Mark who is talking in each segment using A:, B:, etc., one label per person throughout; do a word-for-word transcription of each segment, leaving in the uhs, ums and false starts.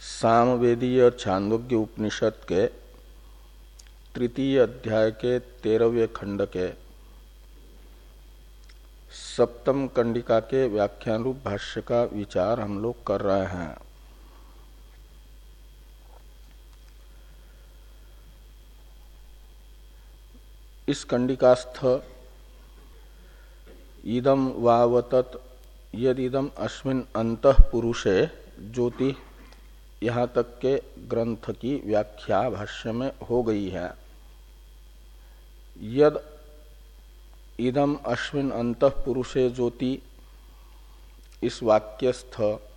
A: सामवेदीय छांदोग्य उपनिषद के तृतीय अध्याय के तेरहवें खंड के सप्तम कंडिका के व्याख्यान रूप भाष्य का विचार हम लोग कर रहे हैं। इस कंडिकास्थ इदम वावतत यदिदम अस्मिन् अंतः पुरुषे ज्योति यहाँ तक के ग्रंथ की व्याख्या भाष्य में हो गई है। यद इदम अस्मिन् अंतः पुरुषे ज्योति, इस वाक्यस्थ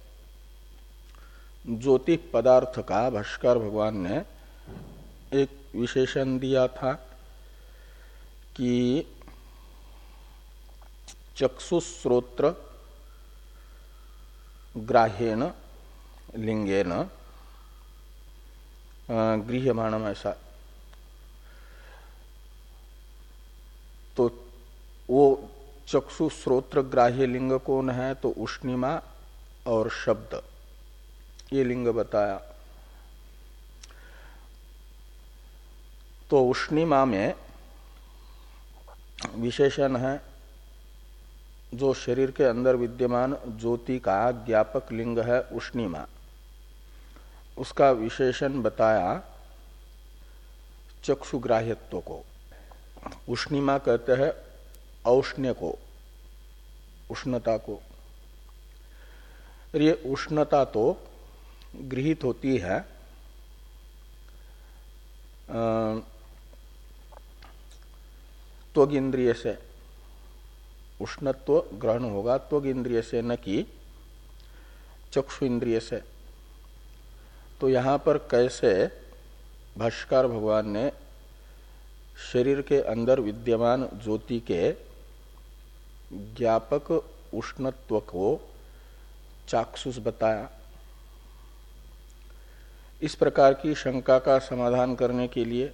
A: ज्योति पदार्थ का भाष्कर भगवान ने एक विशेषण दिया था कि चक्षुश्रोत्र ग्राह्येन लिंगेन गृह्यमाणम, ऐसा। तो वो चक्षु श्रोत्र ग्राह्य लिंग कौन है? तो उष्णिमा और शब्द, ये लिंग बताया। तो उष्णिमा में विशेषण है जो शरीर के अंदर विद्यमान ज्योति का ज्ञापक लिंग है उष्णिमा, उसका विशेषण बताया चक्षुग्राह्यत्व को। उष्णिमा कहते हैं औष्ण्य को, उष्णता को। ये उष्णता तो गृहीत होती है त्वग इंद्रिय से, उष्णत्व ग्रहण होगा त्वग इंद्रिय से, न कि चक्षु इंद्रिय से। तो यहाँ पर कैसे भाष्यकार भगवान ने शरीर के अंदर विद्यमान ज्योति के ज्ञापक उष्णत्व को चाक्षुष बताया। इस प्रकार की शंका का समाधान करने के लिए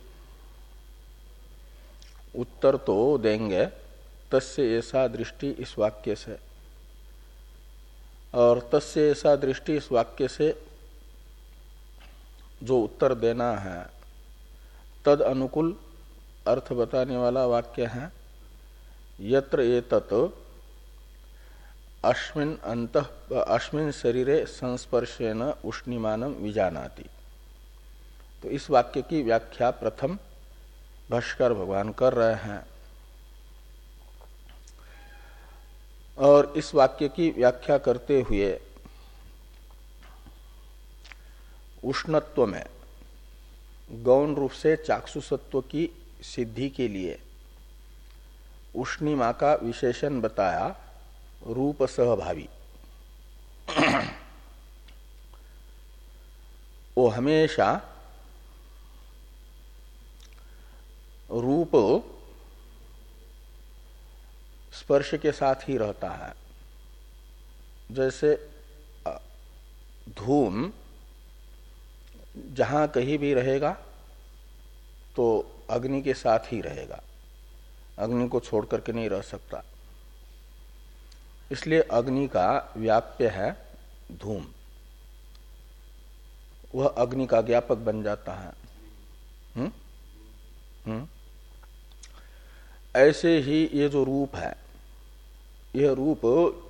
A: उत्तर तो देंगे तस्य ऐसा दृष्टि इस वाक्य से, और तस्य ऐसा दृष्टि इस वाक्य से जो उत्तर देना है तद अनुकूल अर्थ बताने वाला वाक्य है यत्र एतत् अस्मिन् अंतः अस्मिन् शरीरे संस्पर्शेन उष्णिमानं विजानाति। तो इस वाक्य की व्याख्या प्रथम भाष्यकार भगवान कर रहे हैं, और इस वाक्य की व्याख्या करते हुए उष्णत्व में गौण रूप से चाक्षुषत्व की सिद्धि के लिए उष्णिमा का विशेषण बताया रूप सहभावी। वो हमेशा रूप स्पर्श के साथ ही रहता है। जैसे धूम जहां कहीं भी रहेगा तो अग्नि के साथ ही रहेगा, अग्नि को छोड़ करके नहीं रह सकता। इसलिए अग्नि का व्याप्य है धूम, वह अग्नि का ज्ञापक बन जाता है। हुँ? हुँ? ऐसे ही ये जो रूप है, यह रूप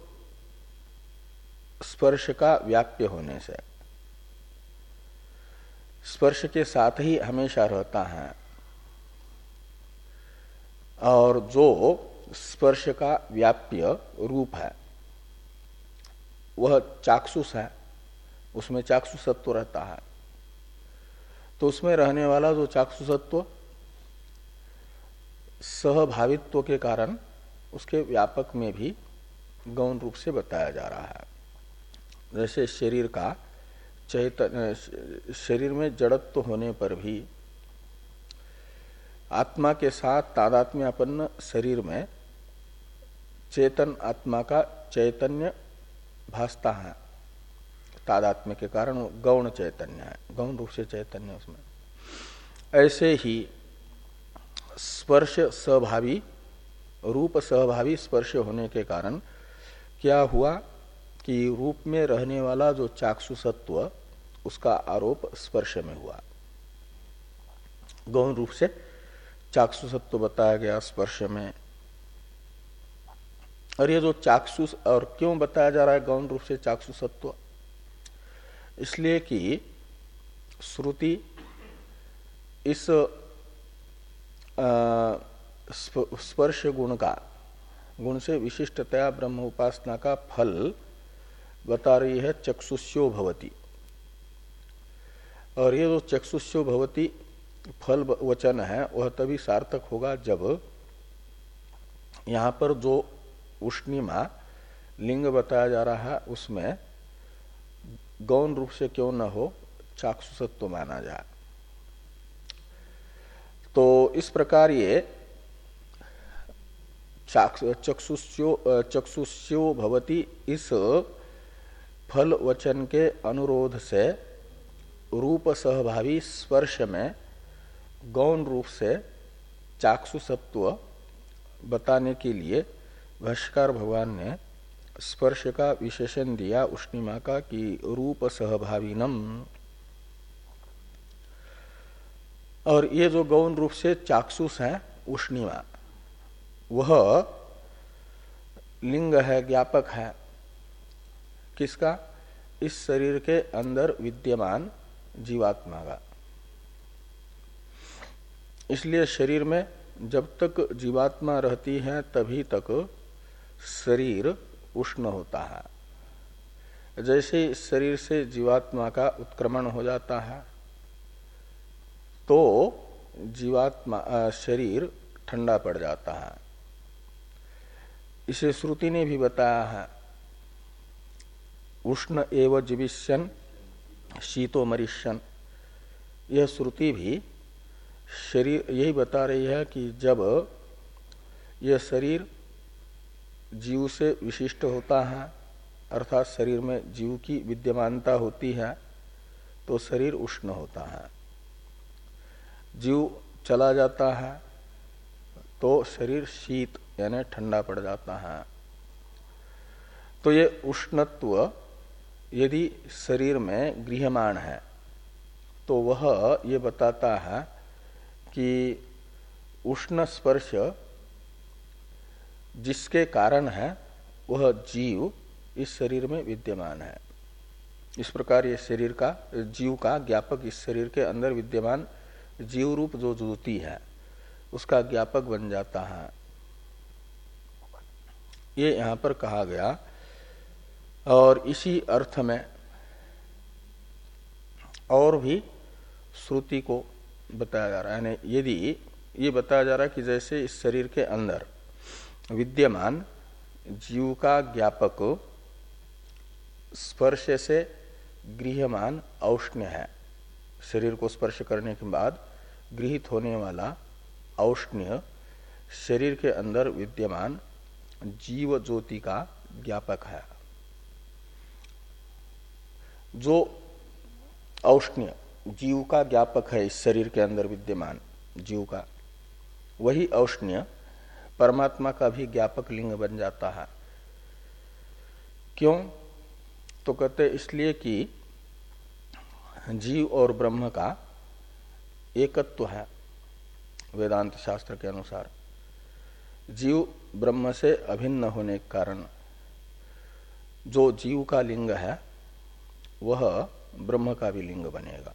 A: स्पर्श का व्याप्य होने से स्पर्श के साथ ही हमेशा रहता है, और जो स्पर्श का व्याप्य रूप है वह चाक्षुष है, उसमें चाक्षुषत्व रहता है। तो उसमें रहने वाला जो चाक्षुषत्व सहभावित्व के कारण उसके व्यापक में भी गौण रूप से बताया जा रहा है। जैसे शरीर का चैतन्य, शरीर में जड़त्व होने पर भी आत्मा के साथ तादात्म्यापन्न शरीर में चेतन आत्मा का चैतन्य भासता है। तादात्म्य के कारण वो गौण चैतन्य है, गौण रूप से चैतन्य उसमें। ऐसे ही स्पर्श सहभावी, रूप सहभावी स्पर्श होने के कारण क्या हुआ कि रूप में रहने वाला जो चाक्षुषत्व उसका आरोप स्पर्श में हुआ। गौण रूप से चाक्षुषत्व बताया गया स्पर्श में। और ये जो चाक्षुष, और क्यों बताया जा रहा है गौण रूप से चाक्षुषत्व? इसलिए कि श्रुति इस स्पर्श गुण का, गुण से विशिष्टतया ब्रह्म उपासना का फल बता रही है चक्षुष्यो भवति। और ये जो चक्षुष्यो भवति फल वचन है वह तभी सार्थक होगा जब यहाँ पर जो उष्णिमा लिंग बताया जा रहा है उसमें गौण रूप से क्यों न हो चाक्षुषत्व माना जाए। तो इस प्रकार ये चक्षुष्यो चक्षुष्यो भवति इस फल वचन के अनुरोध से रूप सहभावी स्पर्श में गौण रूप से चाक्षुषत्व बताने के लिए भाष्यकार भगवान ने स्पर्श का विशेषण दिया उष्णिमा का कि रूप सहभाविनम। और ये जो गौण रूप से चाक्षुष है उष्णिमा, वह लिंग है, ज्ञापक है किसका? इस शरीर के अंदर विद्यमान जीवात्मा का। इसलिए शरीर में जब तक जीवात्मा रहती है तभी तक शरीर उष्ण होता है। जैसे इस शरीर से जीवात्मा का उत्क्रमण हो जाता है तो जीवात्मा शरीर ठंडा पड़ जाता है। इसे श्रुति ने भी बताया है, उष्ण एव जीविष्यन् शीतो मरिष्यन्। यह श्रुति भी शरीर यही बता रही है कि जब यह शरीर जीव से विशिष्ट होता है, अर्थात शरीर में जीव की विद्यमानता होती है, तो शरीर उष्ण होता है। जीव चला जाता है तो शरीर शीत यानी ठंडा पड़ जाता है। तो ये उष्णत्व यदि शरीर में गृह्यमाण है तो वह ये बताता है कि उष्ण स्पर्श जिसके कारण है वह जीव इस शरीर में विद्यमान है। इस प्रकार ये शरीर का, जीव का ज्ञापक, इस शरीर के अंदर विद्यमान जीव रूप जो ज्योति है उसका ज्ञापक बन जाता है। ये यहां पर कहा गया। और इसी अर्थ में और भी श्रुति को बताया जा रहा है। यानी यदि ये बताया जा रहा है कि जैसे इस शरीर के अंदर विद्यमान जीव का ज्ञापक स्पर्श से गृह्यमान औष्ण्य है, शरीर को स्पर्श करने के बाद गृहीत होने वाला औष्ण्य शरीर के अंदर विद्यमान जीव ज्योति का ज्ञापक है। जो औष्ण्य जीव का ज्ञापक है इस शरीर के अंदर विद्यमान जीव का, वही औष्ण्य परमात्मा का भी ज्ञापक लिंग बन जाता है। क्यों? तो कहते इसलिए कि जीव और ब्रह्म का एकत्व है। वेदांत शास्त्र के अनुसार जीव ब्रह्म से अभिन्न होने के कारण जो जीव का लिंग है वह ब्रह्म का भी लिंग बनेगा।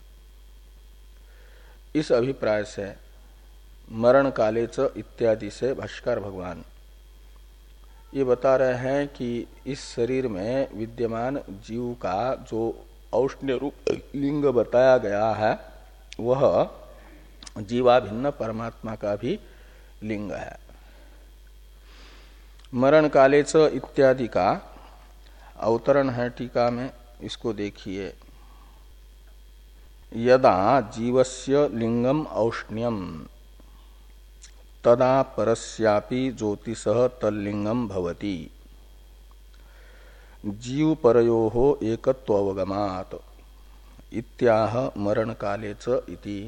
A: इस अभिप्राय से मरण काले च इत्यादि से भाष्कर भगवान ये बता रहे हैं कि इस शरीर में विद्यमान जीव का जो औष्ण्य रूप लिंग बताया गया है वह जीवाभिन्न परमात्मा का भी लिंग है। मरण काले च इत्यादि का अवतरण है टीका में, इसको देखिए। यदा जीवस्य लिंगम औष्ण्यम तदा परस्यापि ज्योतिषः तल्लिंगम भवति जीव परयोः एकत्वावगमात् इत्याह मरण काले च इति।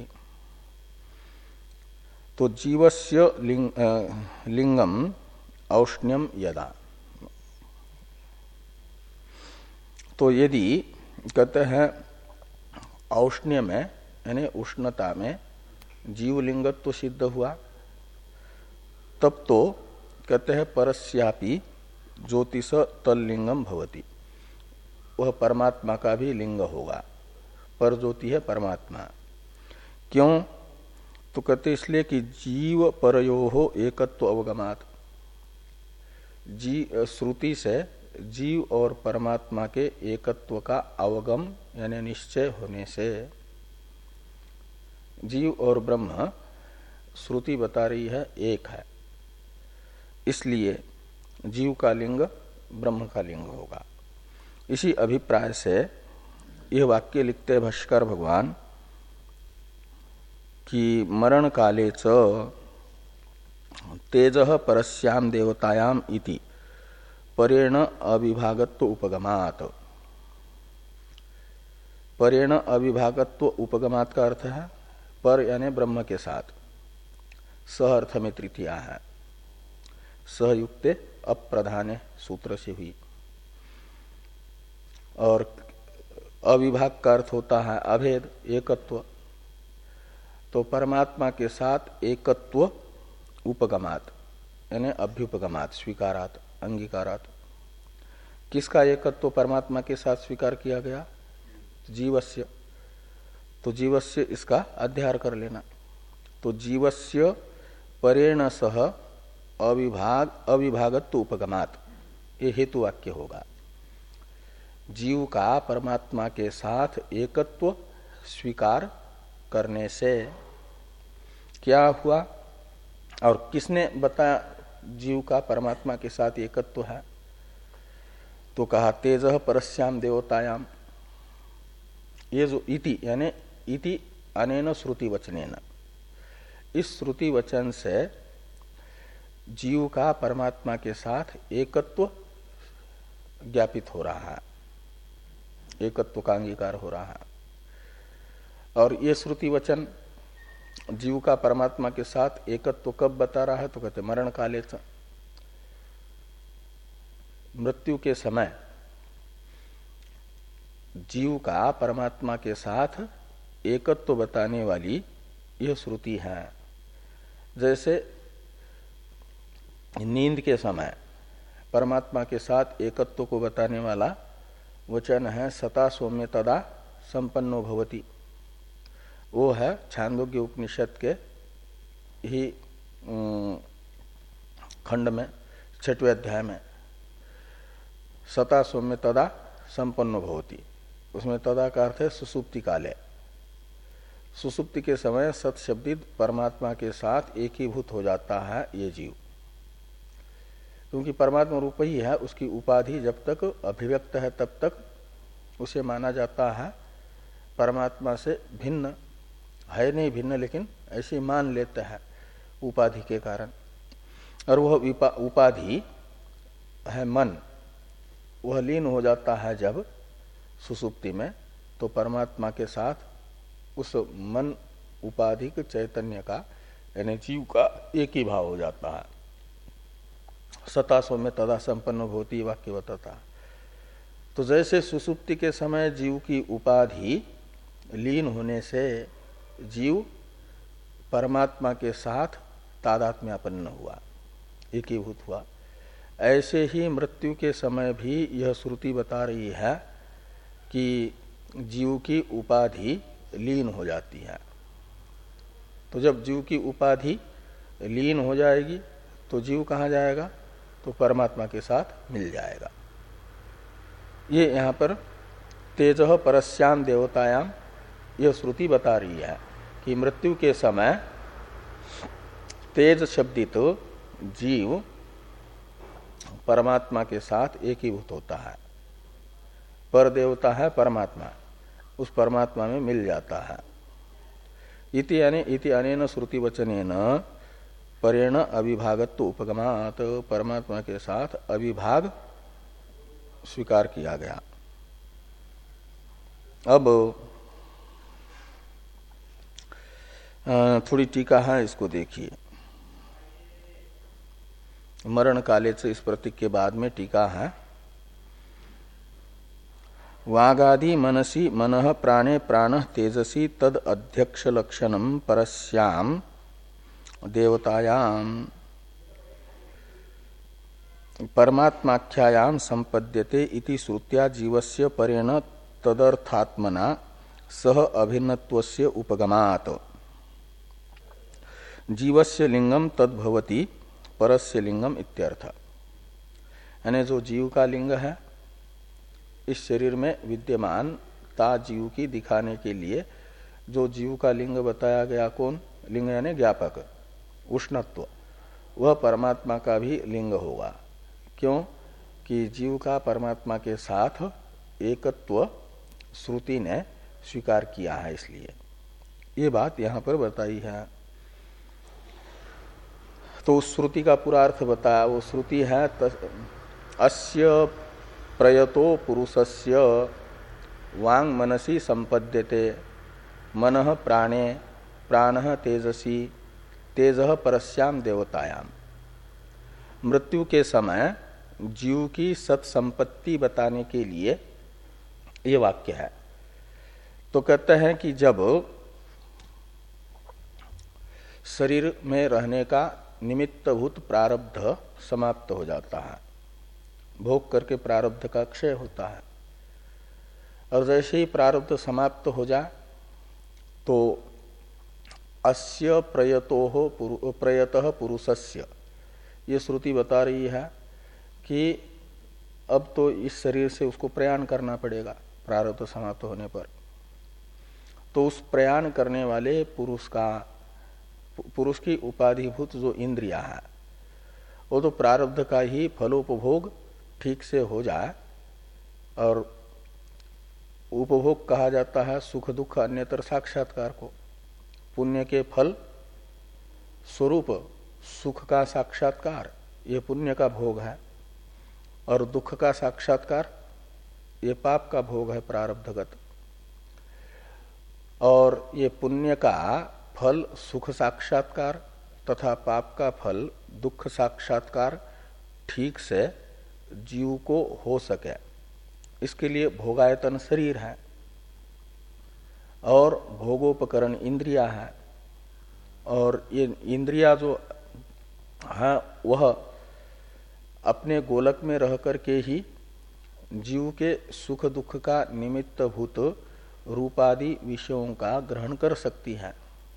A: तो जीवस्य लिंग, लिंगम औष्ण्यम यदा, तो यदि कहते हैं औष्ण्य में यानी उष्णता में जीवलिंगत्व तो सिद्ध हुआ, तब तो कहते हैं परस्यापि ज्योतिष तल्लिंगम भवति, वह परमात्मा का भी लिंग होगा। पर ज्योति है परमात्मा। क्यों? तो कहते इसलिए कि जीव परयोः एकत्व अवगमात, जी श्रुति से जीव और परमात्मा के एकत्व का अवगम यानी निश्चय होने से, जीव और ब्रह्म श्रुति बता रही है एक है, इसलिए जीव का लिंग ब्रह्म का लिंग होगा। इसी अभिप्राय से यह वाक्य लिखते भाष्कर भगवान कि मरण काले च तेजः परस्याम देवतायाम इति परेण अविभागत्व उपगमात। परेण अविभागत्व उपगमात का अर्थ है पर यानी ब्रह्म के साथ, सह अर्थ में तृतीया है, सहयुक्ते अप्रधाने सूत्र से हुई। और अविभाग का अर्थ होता है अभेद, एकत्व। तो परमात्मा के साथ एकत्व उपगमात यानी अभ्युपगमात, स्वीकारात, अंगीकारात। किसका एकत्व परमात्मा के साथ स्वीकार किया गया? जीवस्य। तो जीवस्य इसका अध्यार कर लेना। तो जीवस्य परेण सह अविभाग अविभागत्व उपगमात, ये हेतु वाक्य होगा। जीव का परमात्मा के साथ एकत्व स्वीकार करने से क्या हुआ? और किसने बताया जीव का परमात्मा के साथ एकत्व है? तो कहा तेजः परस्याम देवतायाम। ये जो इति यानी इति अनेन श्रुति वचनेन, इस श्रुति वचन से जीव का परमात्मा के साथ एकत्व ज्ञापित हो रहा है, एकत्व का अंगीकार हो रहा है। और ये श्रुति वचन जीव का परमात्मा के साथ एकत्व कब बता रहा है? तो कहते मरण काले च, मृत्यु के समय जीव का परमात्मा के साथ एकत्व बताने वाली यह श्रुति है। जैसे नींद के समय परमात्मा के साथ एकत्व को बताने वाला वचन है सता सौम्य तदा संपन्नो भवति। वो है छांदोग्य उपनिषद के ही खंड में छठवें अध्याय में सता सौम्य तदा संपन्नो भवति। उसमें तदा का अर्थ है सुसुप्ति काले। सुसुप्ति के समय सत शब्दित परमात्मा के साथ एकीभूत हो जाता है ये जीव, क्योंकि परमात्मा रूप ही है। उसकी उपाधि जब तक अभिव्यक्त है तब तक उसे माना जाता है परमात्मा से भिन्न, है नहीं भिन्न, लेकिन ऐसे मान लेते हैं उपाधि के कारण। और वह उपाधि है मन, वह लीन हो जाता है जब सुसुप्ति में, तो परमात्मा के साथ उस मन उपाधिक चैतन्य का यानी जीव का एक ही भाव हो जाता है। सता सौम्य तदा संपन्न भवति वाक्य बताता। तो जैसे सुसुप्ति के समय जीव की उपाधि लीन होने से जीव परमात्मा के साथ तादात्म्यापन्न हुआ, एकीभूत हुआ, ऐसे ही मृत्यु के समय भी यह श्रुति बता रही है कि जीव की उपाधि लीन हो जाती है। तो जब जीव की उपाधि लीन हो जाएगी तो जीव कहाँ जाएगा? तो परमात्मा के साथ मिल जाएगा। ये यहाँ पर तेजः परस्याम देवतायाम यह श्रुति बता रही है कि मृत्यु के समय तेज शब्दित तो जीव परमात्मा के साथ एकीभूत होता है। पर देवता है परमात्मा, उस परमात्मा में मिल जाता है। इति यानी इति अनेन श्रुति वचनेन परेण अविभागत्व उपगमात, परमात्मा के साथ अविभाग स्वीकार किया गया। अब थोड़ी टीका है, इसको देखिए। मरण काले से इस प्रतीक के बाद में टीका है। वागादि मनसी मनः प्राणे प्राणः तेजसी तद अध्यक्ष लक्षणम परस्याम देवतायाम परमात्माख्यायाम संपद्यते इति श्रुत्या जीवस्य परेण तदर्थात्मना सह अभिन्नत्वस्य उपगमात् जीवस्य लिंगम तद्भवति परस्य लिंगम इत्यर्थ। यानी जो जीव का लिंग है इस शरीर में विद्यमान ता जीव की दिखाने के लिए जो जीव का लिंग बताया गया, कौन लिंग यानी ज्ञापक उष्णत्व, वह परमात्मा का भी लिंग होगा। क्यों कि जीव का परमात्मा के साथ एकत्व श्रुति ने स्वीकार किया है, इसलिए ये बात यहां पर बताई है। तो उस श्रुति का पूरा अर्थ बताया। वो श्रुति है अस्य प्रयतो पुरुषस्य वांग मनसी संपद्यते मनः प्राणे प्राणः तेजसी तेजः परस्याम देवतायाम। मृत्यु के समय जीव की सत्संपत्ति बताने के लिए ये वाक्य है। तो कहते हैं कि जब शरीर में रहने का निमित्तभूत प्रारब्ध समाप्त हो जाता है, भोग करके प्रारब्ध का क्षय होता है, और जैसे ही प्रारब्ध समाप्त हो जाए तो अस्य प्रयतो पुरु, प्रयतः पुरुषस्य, ये श्रुति बता रही है कि अब तो इस शरीर से उसको प्रयाण करना पड़ेगा प्रारब्ध समाप्त होने पर। तो उस प्रयाण करने वाले पुरुष का, पुरुष की उपाधिभूत जो इंद्रिया है, वो तो प्रारब्ध का ही फलोपभोग ठीक से हो जाए, और उपभोग कहा जाता है सुख दुख अन्यतर साक्षात्कार को। पुण्य के फल स्वरूप सुख का साक्षात्कार ये पुण्य का भोग है, और दुख का साक्षात्कार ये पाप का भोग है प्रारब्धगत। और ये पुण्य का फल सुख साक्षात्कार तथा पाप का फल दुख साक्षात्कार ठीक से जीव को हो सके, इसके लिए भोगायतन शरीर है और भोगोपकरण इंद्रिया है। और ये इंद्रिया जो है वह अपने गोलक में रह करके ही जीव के सुख दुख का निमित्तभूत रूपादि विषयों का ग्रहण कर सकती है।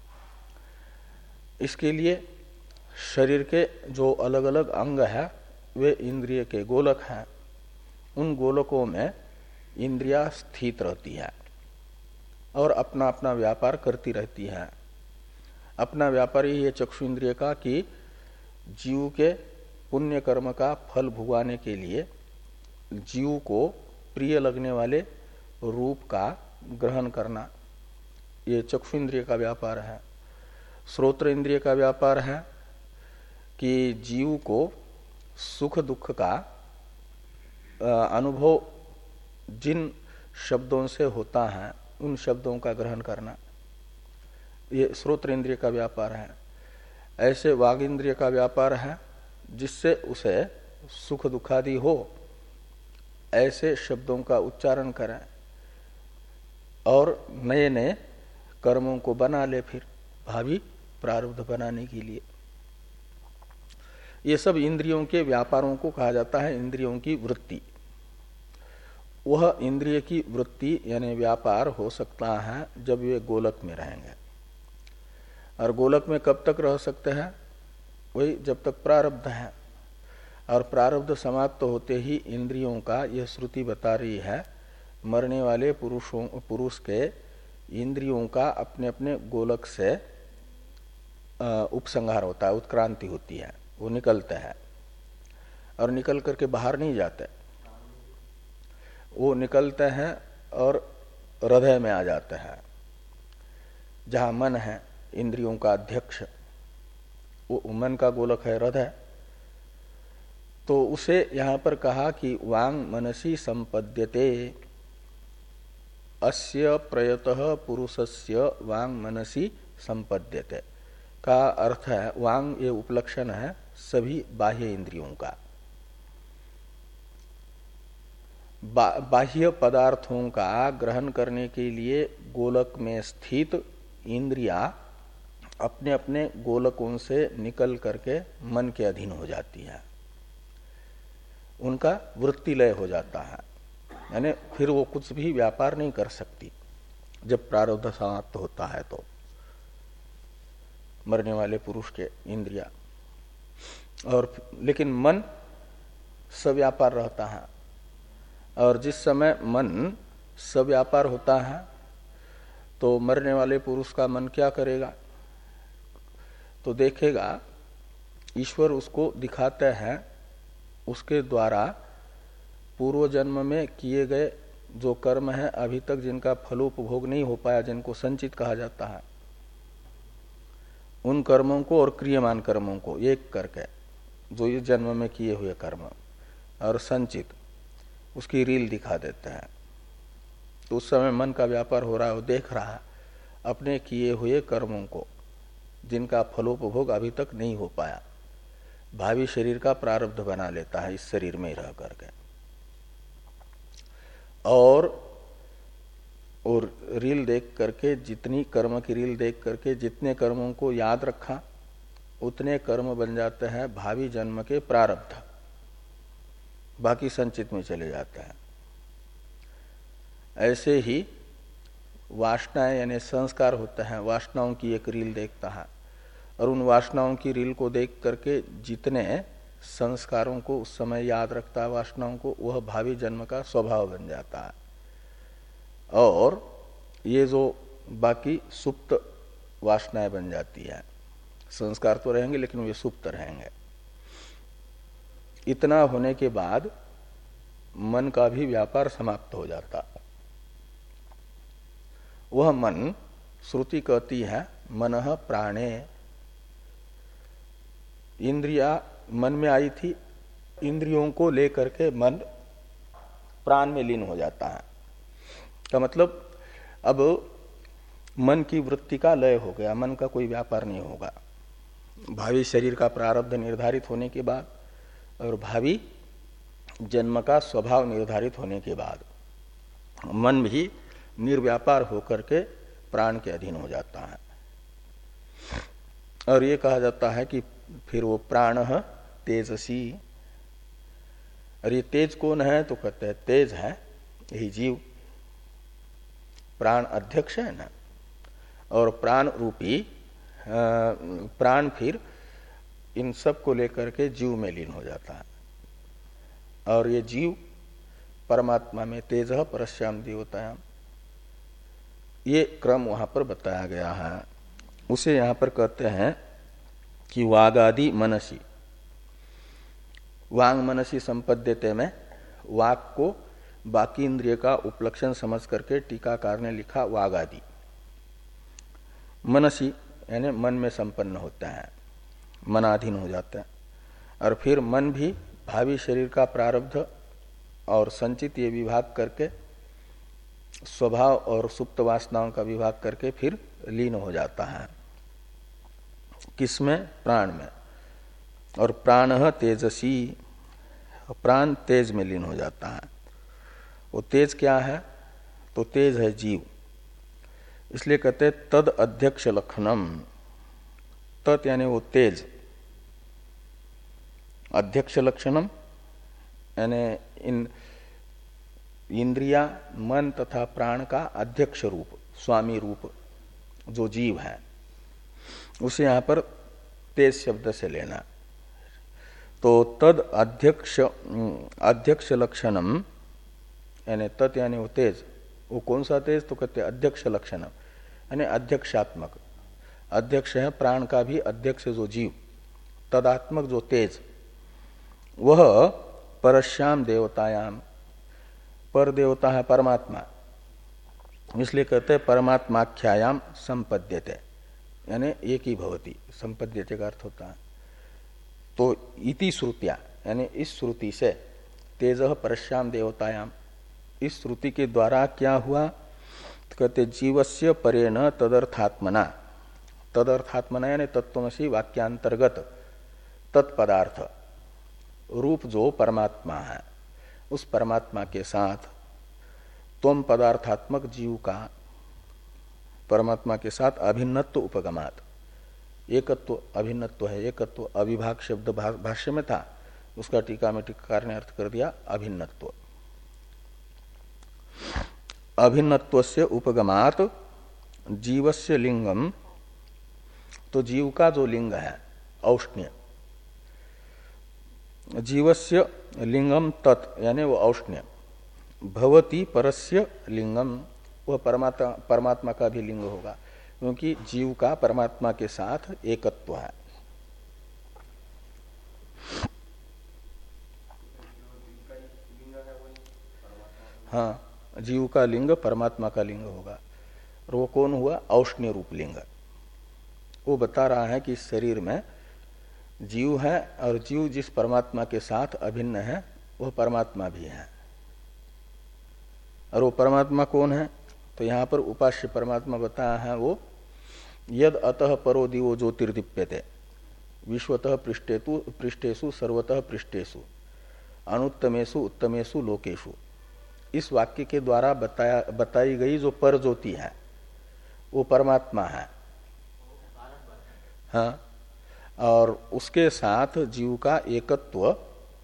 A: इसके लिए शरीर के जो अलग अलग अंग है वे इंद्रिय के गोलक हैं। उन गोलकों में इंद्रिया स्थित रहती है और अपना अपना व्यापार करती रहती है। अपना व्यापार ही है चक्षु इंद्रिय का कि जीव के पुण्य कर्म का फल भुगवाने के लिए जीव को प्रिय लगने वाले रूप का ग्रहण करना, ये चक्षु इंद्रिय का व्यापार है। श्रोत्र इंद्रिय का व्यापार है कि जीव को सुख दुख का अनुभव जिन शब्दों से होता है उन शब्दों का ग्रहण करना, ये श्रोत्र इंद्रिय का व्यापार है। ऐसे वाग इंद्रिय का व्यापार है जिससे उसे सुख दुखादि हो ऐसे शब्दों का उच्चारण करें और नए नए कर्मों को बना ले फिर भावी प्रारब्ध बनाने के लिए। ये सब इंद्रियों के व्यापारों को कहा जाता है इंद्रियों की वृत्ति। वह इंद्रिय की वृत्ति यानी व्यापार हो सकता है जब वे गोलक में रहेंगे। और गोलक में कब तक रह सकते हैं? वही जब तक प्रारब्ध है। और प्रारब्ध समाप्त होते ही इंद्रियों का यह श्रुति बता रही है मरने वाले पुरुषों पुरुष के इंद्रियों का अपने अपने गोलक से उपसंहार होता है, उत्क्रांति होती है, वो निकलते हैं और निकल करके बाहर नहीं जाते, वो निकलते हैं और हृदय में आ जाते हैं जहां मन है इंद्रियों का अध्यक्ष, वो मन का गोलक है हृदय। तो उसे यहां पर कहा कि वांग मनसी संपद्यते, अस्य प्रयतः पुरुषस्य वांग मनसी संपद्यते का अर्थ है वांग ये उपलक्षण है सभी बाह्य इंद्रियों का। बा, बाह्य पदार्थों का ग्रहण करने के लिए गोलक में स्थित इंद्रिया अपने अपने गोलकों से निकल करके मन के अधीन हो जाती है, उनका वृत्ति लय हो जाता है, यानी फिर वो कुछ भी व्यापार नहीं कर सकती जब प्रारब्ध समाप्त होता है तो मरने वाले पुरुष के इंद्रिया। और लेकिन मन सव्यापार रहता है, और जिस समय मन सव्यापार होता है तो मरने वाले पुरुष का मन क्या करेगा, तो देखेगा ईश्वर उसको दिखाते हैं, उसके द्वारा पूर्व जन्म में किए गए जो कर्म है अभी तक जिनका फलोपभोग नहीं हो पाया, जिनको संचित कहा जाता है, उन कर्मों को और क्रियमान कर्मों को एक करके, जो इस जन्म में किए हुए कर्म और संचित, उसकी रील दिखा देते हैं। तो उस समय मन का व्यापार हो रहा है, वो देख रहा है अपने किए हुए कर्मों को जिनका फलोपभोग अभी तक नहीं हो पाया, भावी शरीर का प्रारब्ध बना लेता है इस शरीर में ही रह करके। और और रील देख करके, जितनी कर्म की रील देख करके जितने कर्मों को याद रखा उतने कर्म बन जाते हैं भावी जन्म के प्रारब्ध, बाकी संचित में चले जाते हैं। ऐसे ही वासनाएं यानी संस्कार होते हैं, वासनाओं की एक रील देखता है, और उन वासनाओं की रील को देख करके जितने संस्कारों को उस समय याद रखता है, वासनाओं को, वह भावी जन्म का स्वभाव बन जाता है। और ये जो बाकी सुप्त वासनाएं बन जाती है, संस्कार तो रहेंगे लेकिन वे सुप्त रहेंगे। इतना होने के बाद मन का भी व्यापार समाप्त हो जाता। वह मन, श्रुति कहती है मनः प्राणे, इंद्रिया मन में आई थी, इंद्रियों को लेकर के मन प्राण में लीन हो जाता है। का मतलब अब मन की वृत्ति का लय हो गया, मन का कोई व्यापार नहीं होगा। भावी शरीर का प्रारब्ध निर्धारित होने के बाद और भावी जन्म का स्वभाव निर्धारित होने के बाद मन भी निर्व्यापार होकर के प्राण के अधीन हो जाता है। और ये कहा जाता है कि फिर वो प्राण तेजसी। और ये तेज कौन है, तो कहते हैं तेज है यही जीव, प्राण अध्यक्ष है ना, और प्राण रूपी प्राण फिर इन सब को लेकर के जीव में लीन हो जाता है। और ये जीव परमात्मा में तेज परश्याम देवतायाम, ये क्रम वहां पर बताया गया है। उसे यहां पर कहते हैं कि वागादि मनसी, वांग मनसी संपद्यते में वाक को बाकी इंद्रिय का उपलक्षण समझ करके टीकाकार ने लिखा वागादि। मनसी यानी मन में संपन्न होता है, मनाधीन हो जाता है। और फिर मन भी भावी शरीर का प्रारब्ध और संचित ये विभाग करके स्वभाव और सुप्त वासनाओं का विभाग करके फिर लीन हो जाता है। किसमें? प्राण में। और प्राण तेजसी, प्राण तेज में लीन हो जाता है। वो तेज क्या है, तो तेज है जीव। इसलिए कहते तद अध्यक्ष लक्षणम, तत् यानी वो तेज, अध्यक्ष लक्षणम यानी इन इंद्रिया मन तथा प्राण का अध्यक्ष रूप, स्वामी रूप जो जीव है, उसे यहां पर तेज शब्द से लेना। तो तद अध्यक्ष अध्यक्ष लक्षणम यानी तत् यानी वो तेज, वो कौन सा तेज, तो कहते अध्यक्ष लक्षणम यानी अध्यक्षात्मक। अध्यक्ष है प्राण का भी अध्यक्ष जो जीव, तदात्मक जो तेज, वह परश्याम देवतायाम, पर देवता है परमात्मा, इसलिए कहते हैं परमात्माख्यायाम संपद्यते, यानी एक ही भवती, संपद्यते का अर्थ होता है। तो इति श्रुतिया यानी इस श्रुति से तेजः परश्याम देवतायाम, इस श्रुति के द्वारा क्या हुआ, तो कहते जीवस्य परेण तदर्थात्मना, तदर्थात्मना यानी तत्वमसि वाक्यांतर्गत तत्पदार्थ रूप जो परमात्मा है, उस परमात्मा के साथ त्वम पदार्थात्मक जीव का परमात्मा के साथ अभिन्नत्व उपगमात, एकत्व अभिन्नत्व है, एकत्व अविभाग शब्द भाष्य में था, उसका टीका में टीकाकार ने अर्थ कर दिया अभिन्नत्व। अभिन्नत्वस्य उपगमात जीवस्य लिंगम, तो जीव का जो लिंग है औष्ण्य, जीवस्य लिंगम तत् यानी वो औष्ण्य, भवति परस्य लिंगम, वह परमात्मा परमात्मा का भी लिंग होगा, क्योंकि जीव का परमात्मा के साथ एकत्व है। हाँ, जीव का लिंग परमात्मा का लिंग होगा, और वो कौन हुआ? औष्ण्य रूप लिंग। वो बता रहा है कि इस शरीर में जीव है, और जीव जिस परमात्मा के साथ अभिन्न है वह परमात्मा भी है। और वो परमात्मा कौन है? तो यहाँ पर उपास्य परमात्मा बताया है वो यद अतः परो दिवो ज्योतिर्दीप्यते विश्वतः पृष्ठेतु पृष्ठेषु सर्वतः पृष्ठेषु अनुत्तमेषु उत्तमेषु लोकेषु। इस वाक्य के द्वारा बताया बताई गई जो पर ज्योति है वो परमात्मा है। हाँ, और उसके साथ जीव का एकत्व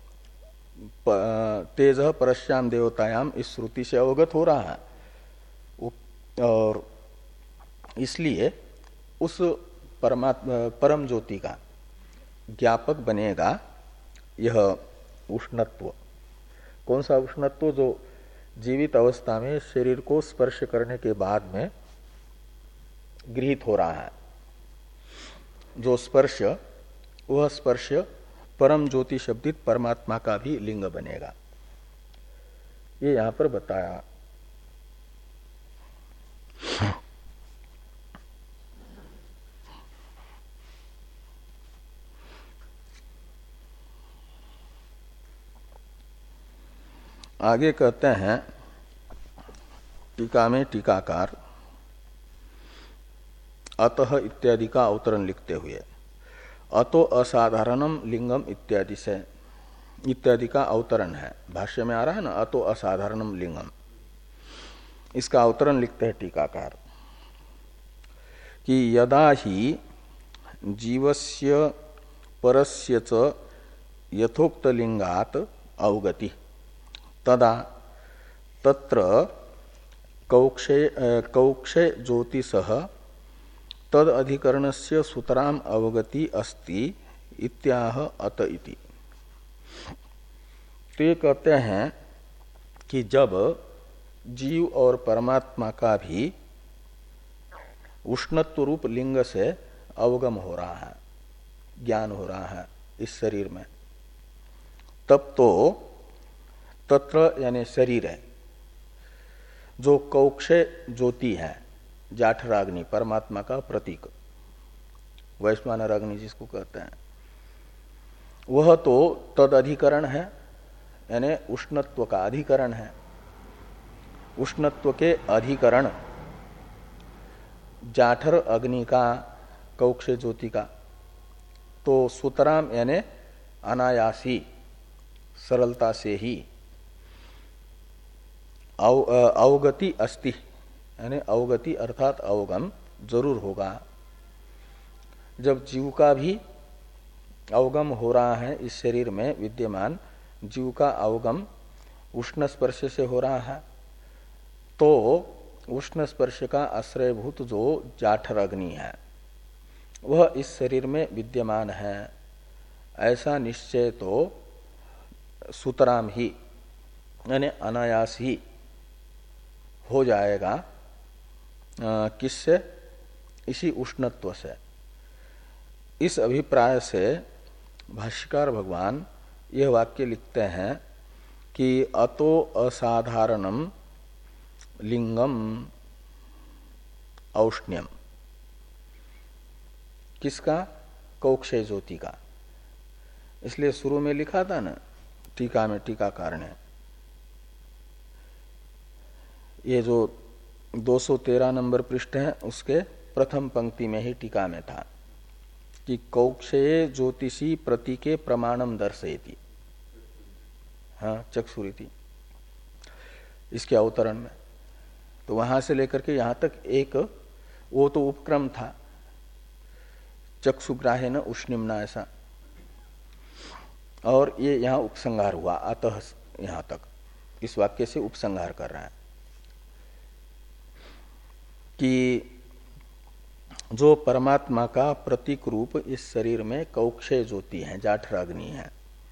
A: तेज परश्याम देवतायाम इस श्रुति से अवगत हो रहा है, और इसलिए उस परमात्मा परम ज्योति का ज्ञापक बनेगा यह उष्णत्व। कौन सा उष्णत्व? जो जीवित अवस्था में शरीर को स्पर्श करने के बाद में गृहीत हो रहा है, जो स्पर्श, वह स्पर्श परम ज्योति शब्दित परमात्मा का भी लिंग बनेगा, ये यहां पर बताया। आगे कहते हैं टीका में टीकाकार अतः इत्यादि का अवतरण लिखते हुए, अतो असाधारणम लिंगम इत्यादि से, इत्यादि का अवतरण है, भाष्य में आ रहा है ना, अतो असाधारणम लिंगम, इसका अवतरण लिखते हैं टीकाकार कि यदा ही जीवस्य परस्य च यथोक्त लिंगात अवगति तदा तत्र कौक्षे कौक्षे ज्योतिषः तद अधिकरणस्य सुतराम अवगति अस्ति इत्याह अत इति। तो ये कहते हैं कि जब जीव और परमात्मा का भी उष्णत्व रूप लिंग से अवगम हो रहा है, ज्ञान हो रहा है इस शरीर में, तब तो तत्र यानी शरीर है, जो कौक्षे ज्योति है, जाठराग्नि परमात्मा का प्रतीक, वैश्वानर अग्नि जिसको कहते हैं, वह तो तद अधिकरण है, यानी उष्णत्व का अधिकरण है। उष्णत्व के अधिकरण जाठर अग्नि का, कौक्षे ज्योति का, तो सुतराम यानी अनायासी सरलता से ही अव, अवगति अस्ति, यानी अवगति अर्थात अवगम जरूर होगा। जब जीव का भी अवगम हो रहा है इस शरीर में विद्यमान, जीव का अवगम उष्ण स्पर्श से हो रहा है, तो उष्ण स्पर्श का आश्रयभूत जो जाठर अग्नि है वह इस शरीर में विद्यमान है, ऐसा निश्चय तो सुतराम ही यानी अनायास ही हो जाएगा। किससे? इसी उष्णत्व से। इस अभिप्राय से भाष्यकार भगवान यह वाक्य लिखते हैं कि अतो असाधारणम लिंगम औष्ण्यम, किसका? कौक्षे ज्योति का। इसलिए शुरू में लिखा था ना टीका में टीकाकार ने, ये जो दो सौ तेरह नंबर पृष्ठ है उसके प्रथम पंक्ति में ही टीका में था कि कौक्षे ज्योतिषी प्रतीके प्रमाणम दर्शयति, हाँ चक्षुरीति। इसके अवतरण में। तो वहां से लेकर के यहां तक एक वो तो उपक्रम था, चक्षुग्राह्य न उष्णिम्ना ऐसा, और ये यहां उपसंहार हुआ अतः, यहां तक इस वाक्य से उपसंहार कर रहा है कि जो परमात्मा का प्रतीक रूप इस शरीर में कौक्षय ज्योति है, जाठर अग्नि है,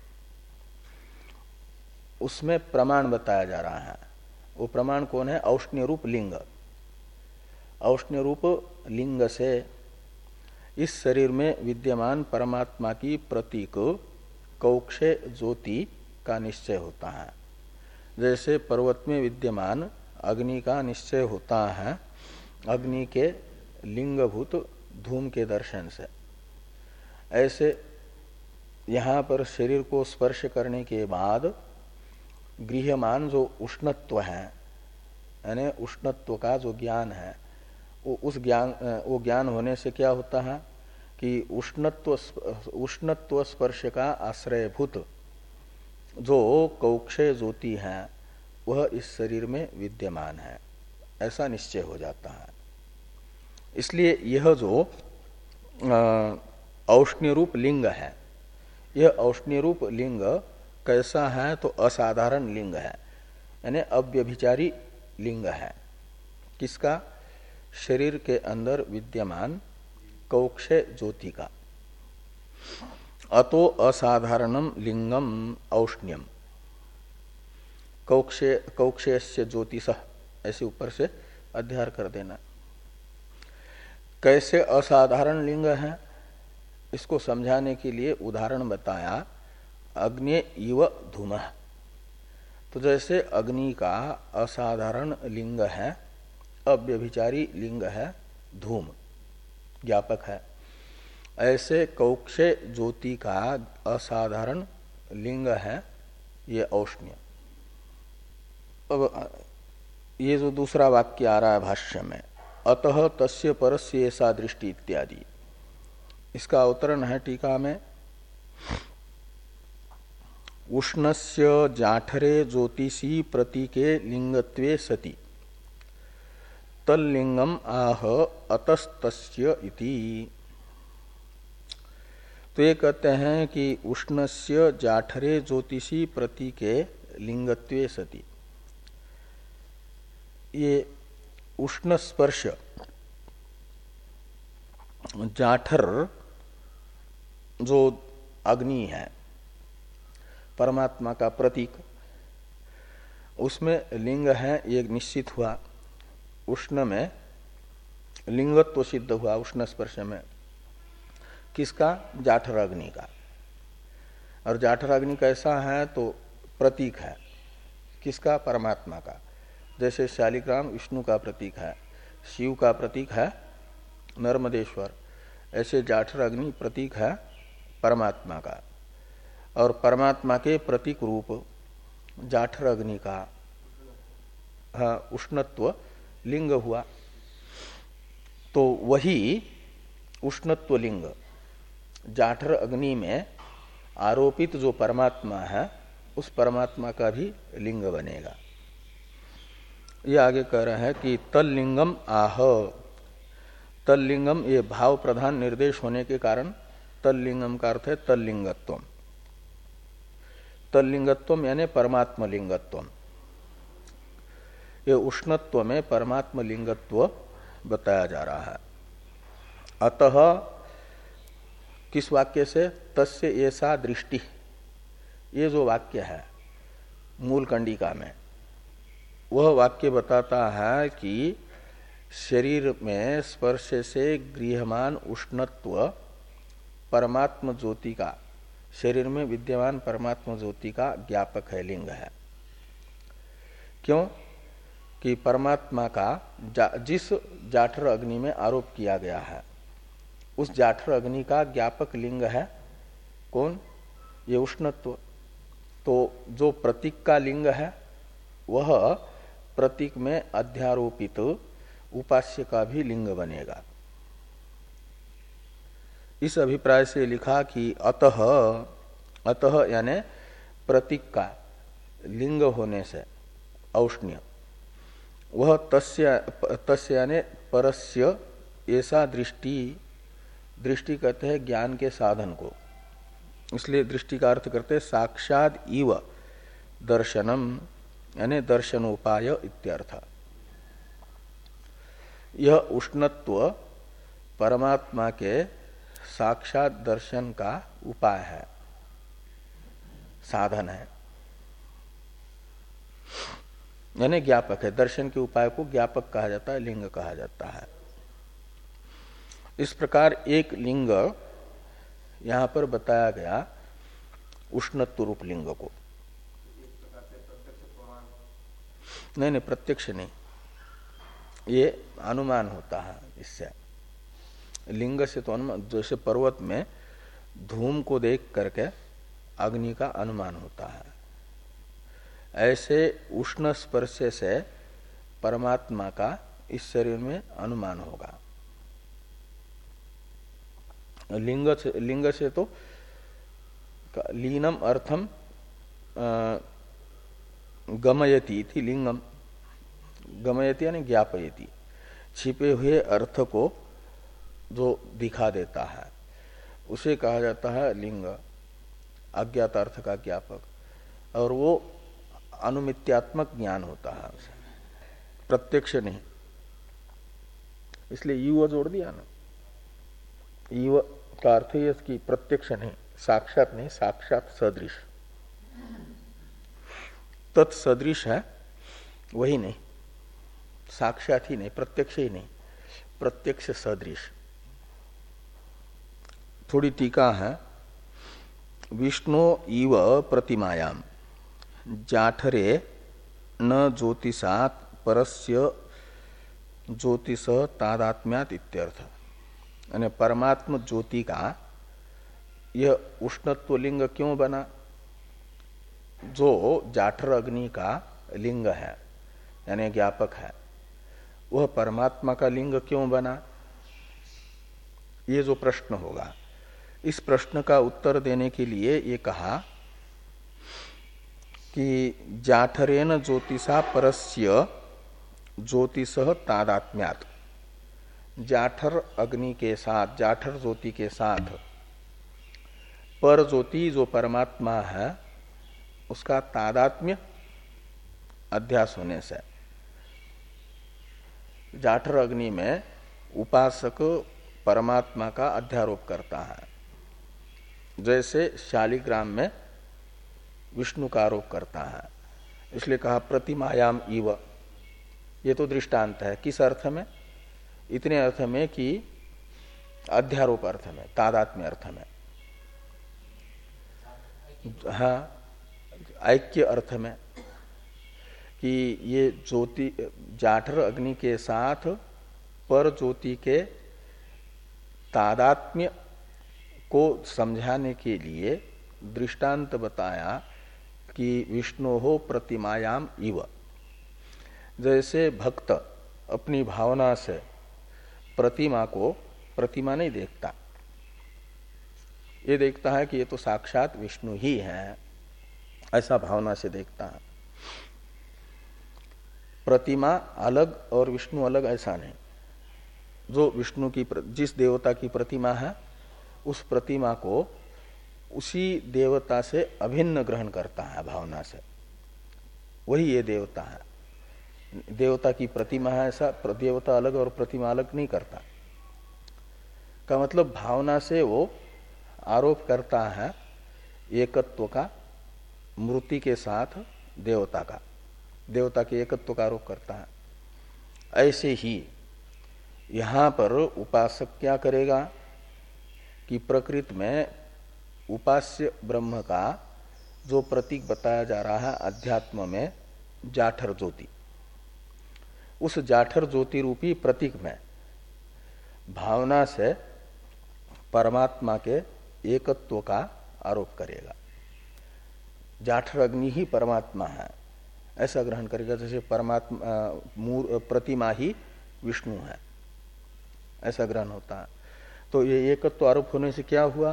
A: उसमें प्रमाण बताया जा रहा है। वो प्रमाण कौन है? औष्ण्य रूप लिंग। औष्ण्य रूप लिंग से इस शरीर में विद्यमान परमात्मा की प्रतीक कौक्षय ज्योति का निश्चय होता है। जैसे पर्वत में विद्यमान अग्नि का निश्चय होता है अग्नि के लिंगभूत धूम के दर्शन से, ऐसे यहाँ पर शरीर को स्पर्श करने के बाद गृह्यमान जो उष्णत्व है, यानी उष्णत्व का जो ज्ञान है, वो उस ज्ञान वो ज्ञान होने से क्या होता है कि उष्णत्व उष्णत्व स्पर्श का आश्रयभूत जो कौक्षय ज्योति है वह इस शरीर में विद्यमान है, ऐसा निश्चय हो जाता है। इसलिए यह जो औष्ण्य रूप लिंग है, यह औष्ण्य रूप लिंग कैसा है? तो असाधारण लिंग है, यानी अव्यभिचारी लिंग है। किसका? शरीर के अंदर विद्यमान कौक्षय ज्योति का। अतो असाधारणम लिंगम औष्ण्यम कौक्षय कौक्षयस्य ज्योतिषः, ऐसे ऊपर से अध्यार कर देना। कैसे असाधारण लिंग है, इसको समझाने के लिए उदाहरण बताया, अग्नि इव धूमः। तो जैसे अग्नि का असाधारण लिंग है, अव्यभिचारी लिंग है धूम, ज्ञापक है, ऐसे कौक्षय ज्योति का असाधारण लिंग है ये औष्ण्य। अब ये जो दूसरा वाक्य आ रहा है भाष्य में, अतः तस्य परस्य ऐसा दृष्टि इत्यादि, इसका अवतरण है टीका में, उष्णस्य जाठरे ज्योतिषी प्रतीके लिंगत्वे सति तल्लिंगम आह अतस्तस्य इति। तो ये कहते हैं कि उष्णस्य जाठरे ज्योतिषी प्रतीके लिंगत्वे सति, ये उष्ण स्पर्श जाठर जो अग्नि है परमात्मा का प्रतीक, उसमें लिंग है एक निश्चित हुआ, उष्ण में लिंगत्व सिद्ध हुआ, उष्ण स्पर्श में किसका? जाठर अग्नि का। और जाठर अग्नि कैसा है? तो प्रतीक है, किसका? परमात्मा का। जैसे शालिग्राम विष्णु का प्रतीक है, शिव का प्रतीक है नर्मदेश्वर, ऐसे जाठर अग्नि प्रतीक है परमात्मा का। और परमात्मा के प्रतीक रूप जाठर अग्नि का हाँ उष्णत्व लिंग हुआ। तो वही उष्णत्व लिंग जाठर अग्नि में आरोपित जो परमात्मा है, उस परमात्मा का भी लिंग बनेगा। ये आगे कह रहा है कि तल्लिंगम आह, तल्लिंगम ये भाव प्रधान निर्देश होने के कारण तल्लिंगम का अर्थ है तल्लिंगत्वम। तल्लिंगत्वम यानी परमात्म लिंगत्वम, ये उष्णत्व में परमात्म लिंगत्व बताया जा रहा है। अतः किस वाक्य से? तस्य ऐसा दृष्टि, ये जो वाक्य है मूल कंडिका में, वह वाक्य बताता है कि शरीर में स्पर्श से गृह्यमान उष्णत्व परमात्म ज्योति का, शरीर में विद्यमान परमात्म ज्योति का ज्ञापक है, लिंग है। क्यों? कि परमात्मा का जा, जिस जाठर अग्नि में आरोप किया गया है, उस जाठर अग्नि का ज्ञापक लिंग है कौन? ये उष्णत्व। तो जो प्रतीक का लिंग है वह प्रतीक में अध्यारोपित उपास्य का भी लिंग बनेगा। इस अभिप्राय से लिखा कि अतः, अतः यानी प्रतीक का लिंग होने से, औष्ण्य, वह तस्य तस्य यानी परस्य ऐसा दृष्टि, दृष्टि कहते हैं ज्ञान के साधन को, इसलिए दृष्टि का अर्थ करते हैं साक्षात इव दर्शनम यानी दर्शनोपाय इत्यर्थ। यह उष्णत्व परमात्मा के साक्षात दर्शन का उपाय है, साधन है, यानी ज्ञापक है। दर्शन के उपाय को ज्ञापक कहा जाता है, लिंग कहा जाता है। इस प्रकार एक लिंग यहां पर बताया गया उष्णत्व रूप लिंग को। नहीं नहीं, प्रत्यक्ष नहीं, ये अनुमान होता है। इससे लिंग से तो अनुमान, जैसे पर्वत में धूम को देख करके अग्नि का अनुमान होता है, ऐसे उष्ण स्पर्श से परमात्मा का इस शरीर में अनुमान होगा। लिंग से, लिंग से तो लीनम अर्थम गमयति थी, लिंगम गमयति यानी ज्ञापयति, छिपे हुए अर्थ को जो दिखा देता है उसे कहा जाता है लिंग, अज्ञात अर्थ का ज्ञापक, और वो अनुमित्यात्मक ज्ञान होता है उसे, प्रत्यक्ष नहीं। इसलिए युव जोड़ दिया ना, युव का अर्थ है कि प्रत्यक्ष नहीं, साक्षात नहीं, साक्षात सदृश, तत्सदृश है वही नहीं, साक्षात ही नहीं, प्रत्यक्ष ही नहीं, प्रत्यक्ष सदृश। थोड़ी टीका है, विष्णु इव प्रतिमायाम जाठरे न ज्योतिषात परस्य ज्योतिष तादात्म्यात इत्यर्थ। यानी परमात्म ज्योति का यह उष्णत्व लिंग क्यों बना? जो जाठर अग्नि का लिंग है यानी ज्ञापक है, वह परमात्मा का लिंग क्यों बना? ये जो प्रश्न होगा, इस प्रश्न का उत्तर देने के लिए ये कहा कि जाठरेन ज्योतिषा परस्य ज्योतिष तादात्म्यात्, जाठर अग्नि के साथ, जाठर ज्योति के साथ पर ज्योति जो परमात्मा है उसका तादात्म्य अध्यास होने से, जाठर अग्नि में उपासक परमात्मा का अध्यारोप करता है, जैसे शालिग्राम में विष्णु का आरोप करता है। इसलिए कहा प्रतिमायाम इव। ये तो दृष्टांत है, किस अर्थ में? इतने अर्थ में कि अध्यारोप अर्थ में, तादात्म्य अर्थ में, हाँ ऐक्य अर्थ में, कि ये ज्योति जाठर अग्नि के साथ पर ज्योति के तादात्म्य को समझाने के लिए दृष्टांत बताया कि विष्णु हो प्रतिमायाम इव। जैसे भक्त अपनी भावना से प्रतिमा को, प्रतिमा नहीं देखता, ये देखता है कि ये तो साक्षात विष्णु ही है, ऐसा भावना से देखता है। प्रतिमा अलग और विष्णु अलग ऐसा नहीं। जो विष्णु की, जिस देवता की प्रतिमा है उस प्रतिमा को उसी देवता से अभिन्न ग्रहण करता है भावना से, वही ये देवता है। देवता की प्रतिमा है ऐसा देवता अलग और प्रतिमा अलग नहीं करता। का मतलब भावना से वो आरोप करता है एकत्व का मूर्ति के साथ देवता का, देवता के एकत्व का आरोप करता है। ऐसे ही यहां पर उपासक क्या करेगा कि प्रकृति में उपास्य ब्रह्म का जो प्रतीक बताया जा रहा है अध्यात्म में जाठर ज्योति, उस जाठर ज्योति रूपी प्रतीक में भावना से परमात्मा के एकत्व का आरोप करेगा। जाठर अग्नि ही परमात्मा है ऐसा ग्रहण करेगा, जैसे परमात्मा प्रतिमा ही विष्णु है ऐसा ग्रहण होता है। तो ये एकत्व आरोप होने से क्या हुआ?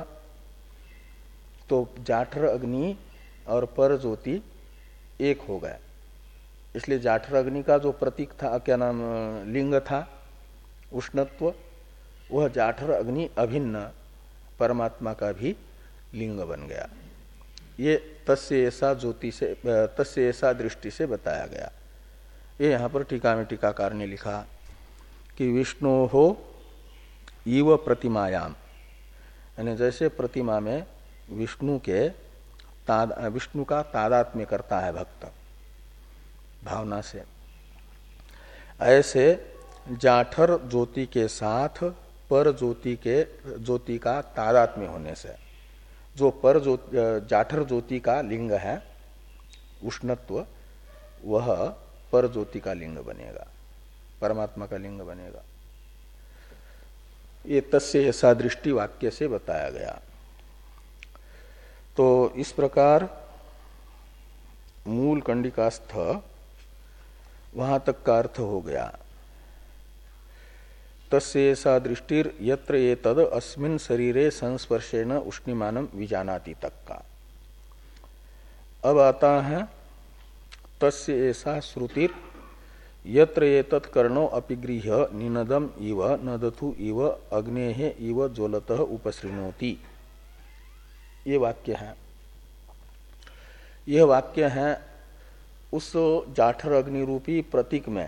A: तो जाठर अग्नि और पर ज्योति एक हो गए, इसलिए जाठर अग्नि का जो प्रतीक था, क्या नाम, लिंग था उष्णत्व, वह जाठर अग्नि अभिन्न परमात्मा का भी लिंग बन गया। ये तस्य ऐसा ज्योति से, तस्य ऐसा दृष्टि से बताया गया। ये यहाँ पर टीका में टीकाकार ने लिखा कि विष्णु हो इव प्रतिमायाम, यानी जैसे प्रतिमा में विष्णु के ताद विष्णु का तादात्म्य करता है भक्त भावना से, ऐसे जाठर ज्योति के साथ पर ज्योति के ज्योति का तादात्म्य होने से जो पर ज्योति जाठर ज्योति का लिंग है उष्णत्व, वह पर ज्योति का लिंग बनेगा, परमात्मा का लिंग बनेगा। ये तस्य ऐसा दृष्टि वाक्य से बताया गया। तो इस प्रकार मूल कंडिकास्थ वहां तक का अर्थ हो गया। तस्य ऐसा दृष्टिर यत्र ये तद अस्मिन् शरीरे संस्पर्शेन उष्णिमानं विजानाति तक का। अब आता है तस्य ऐसा श्रुतिर यत्र ये तत्कर्णो अपिगृह्य निनदम इव नदथु इव अग्नेः इव ज्वलतः उपसृणोति। ये वाक्य है, यह वाक्य है उस जाठर अग्नि रूपी प्रतीक में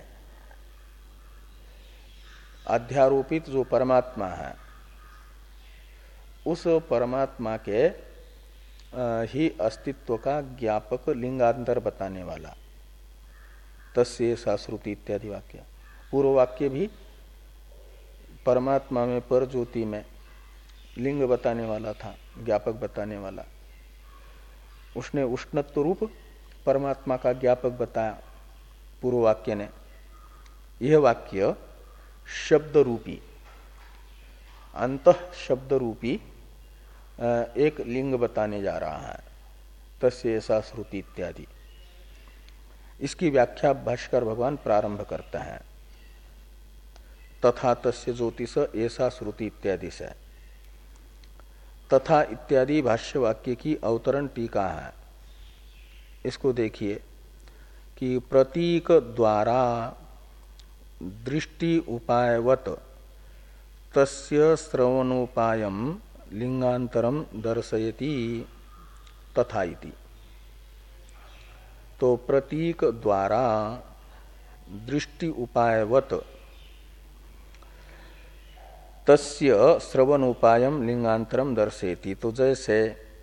A: अध्यारोपित जो परमात्मा है, उस परमात्मा के ही अस्तित्व का ज्ञापक लिंगांतर बताने वाला तस्य सा श्रुति इत्यादि वाक्य। पूर्व वाक्य भी परमात्मा में पर ज्योति में लिंग बताने वाला था, ज्ञापक बताने वाला। उसने उष्णत्व रूप परमात्मा का ज्ञापक बताया पूर्व वाक्य ने। यह वाक्य शब्द रूपी, अंतः शब्द रूपी एक लिंग बताने जा रहा है, तस्य ऐसा श्रुति इत्यादि। इसकी व्याख्या भाष्कर भगवान प्रारंभ करते हैं तथा तस्य ज्योतिष ऐसा श्रुति इत्यादि से। तथा इत्यादि भाष्य वाक्य की अवतरण टीका है। इसको देखिए कि प्रतीक द्वारा दृष्टि उपायवत तस्य श्रवणोपायम लिंगांतरम दर्शयति तथा इति। तो प्रतीक द्वारा दृष्टि उपायवत तस्य श्रवणोपायम लिंगांतरम दर्शयति। तो जैसे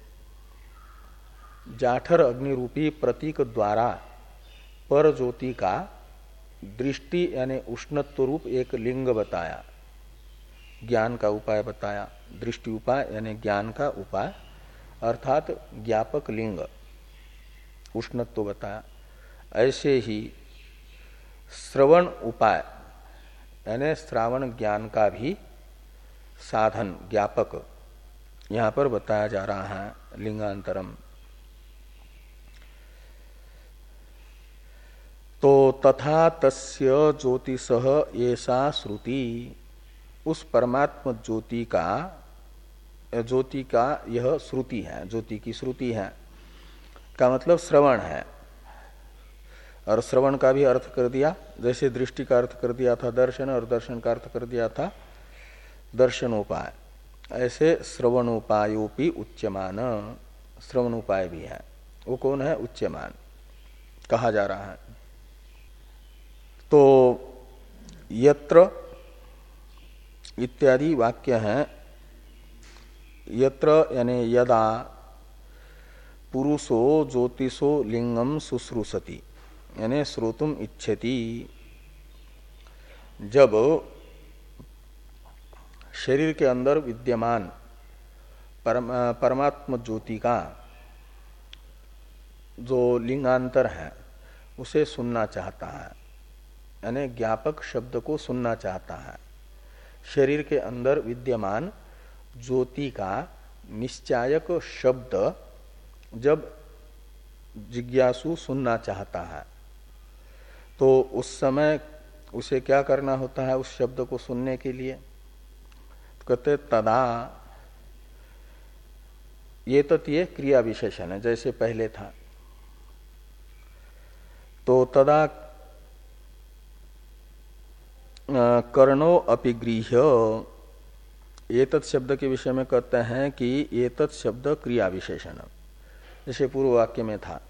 A: जाठर अग्नि रूपी प्रतीक द्वारा पर ज्योति का दृष्टि यानी उष्णत्व रूप एक लिंग बताया, ज्ञान का उपाय बताया। दृष्टि उपाय यानी ज्ञान का उपाय अर्थात ज्ञापक लिंग उष्णत्व बताया। ऐसे ही श्रवण उपाय यानी श्रावण ज्ञान का भी साधन ज्ञापक यहां पर बताया जा रहा है लिंगांतरम। तो तथा तस्य ज्योतिषः ऐसा श्रुति, उस परमात्म ज्योति का ज्योति का यह श्रुति है, ज्योति की श्रुति है का मतलब श्रवण है। और श्रवण का भी अर्थ कर दिया, जैसे दृष्टि का अर्थ कर दिया था दर्शन और दर्शन का अर्थ कर दिया था दर्शनोपाय, ऐसे श्रवणोपायोपि उच्यमान, श्रवणोपाय भी है। वो कौन है? उच्यमान कहा जा रहा है। तो यत्र इत्यादि वाक्य है। यत्र यानी यदा पुरुषो ज्योतिषो लिंगम शुश्रूषति यानी श्रोतुम इच्छति, जब शरीर के अंदर विद्यमान परम, परमात्म ज्योति का जो लिंगांतर है उसे सुनना चाहता है, यानी ज्ञापक शब्द को सुनना चाहता है। शरीर के अंदर विद्यमान ज्योति का निश्चायक शब्द जब जिज्ञासु सुनना चाहता है तो उस समय उसे क्या करना होता है? उस शब्द को सुनने के लिए तो कहते तदा, ये तो ये क्रिया विशेषण है जैसे पहले था। तो तदा कर्णो अपिगृह्य, एतत् शब्द के विषय में कहते हैं कि एतत् शब्द क्रिया विशेषण, जैसे पूर्व वाक्य में था।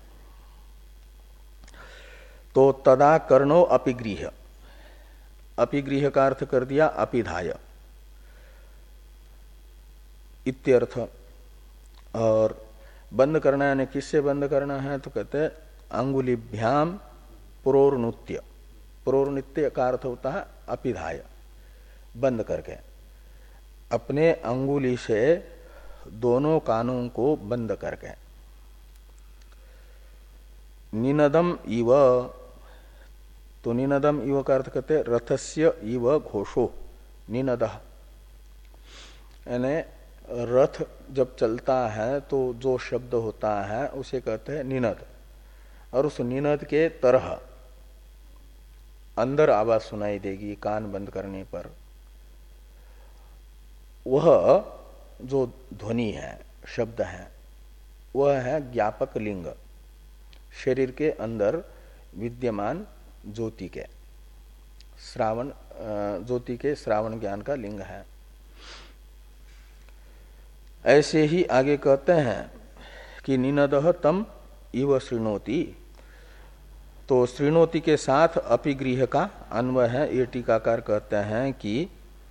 A: तो तदा कर्णो अपिगृह्य, अपिगृह्य का अर्थ कर दिया अपिधाय इत्यर्थ। और बंद करना यानी किससे बंद करना है, तो कहते हैं अंगुलिभ्याम पुरोर्नुत्य। पुरोर्नित्य का अर्थ होता है अपिधाय, बंद करके, अपने अंगुली से दोनों कानों को बंद करके। निनदम इव, तो निनदम इव का अर्थ कहते रथस्य इव घोषो निनदः, यानी रथ जब चलता है तो जो शब्द होता है उसे कहते हैं निनद, और उस निनद के तरह अंदर आवाज सुनाई देगी कान बंद करने पर। वह जो ध्वनि है, शब्द है, वह है ज्ञापक लिंग, शरीर के अंदर विद्यमान ज्योति के श्रावण ज्योति के श्रावण ज्ञान का लिंग है। ऐसे ही आगे कहते हैं कि निनदः तम इव शृणोति, तो शृणोति के साथ अपिगृह का अन्वय है। ये टीकाकार कहते हैं कि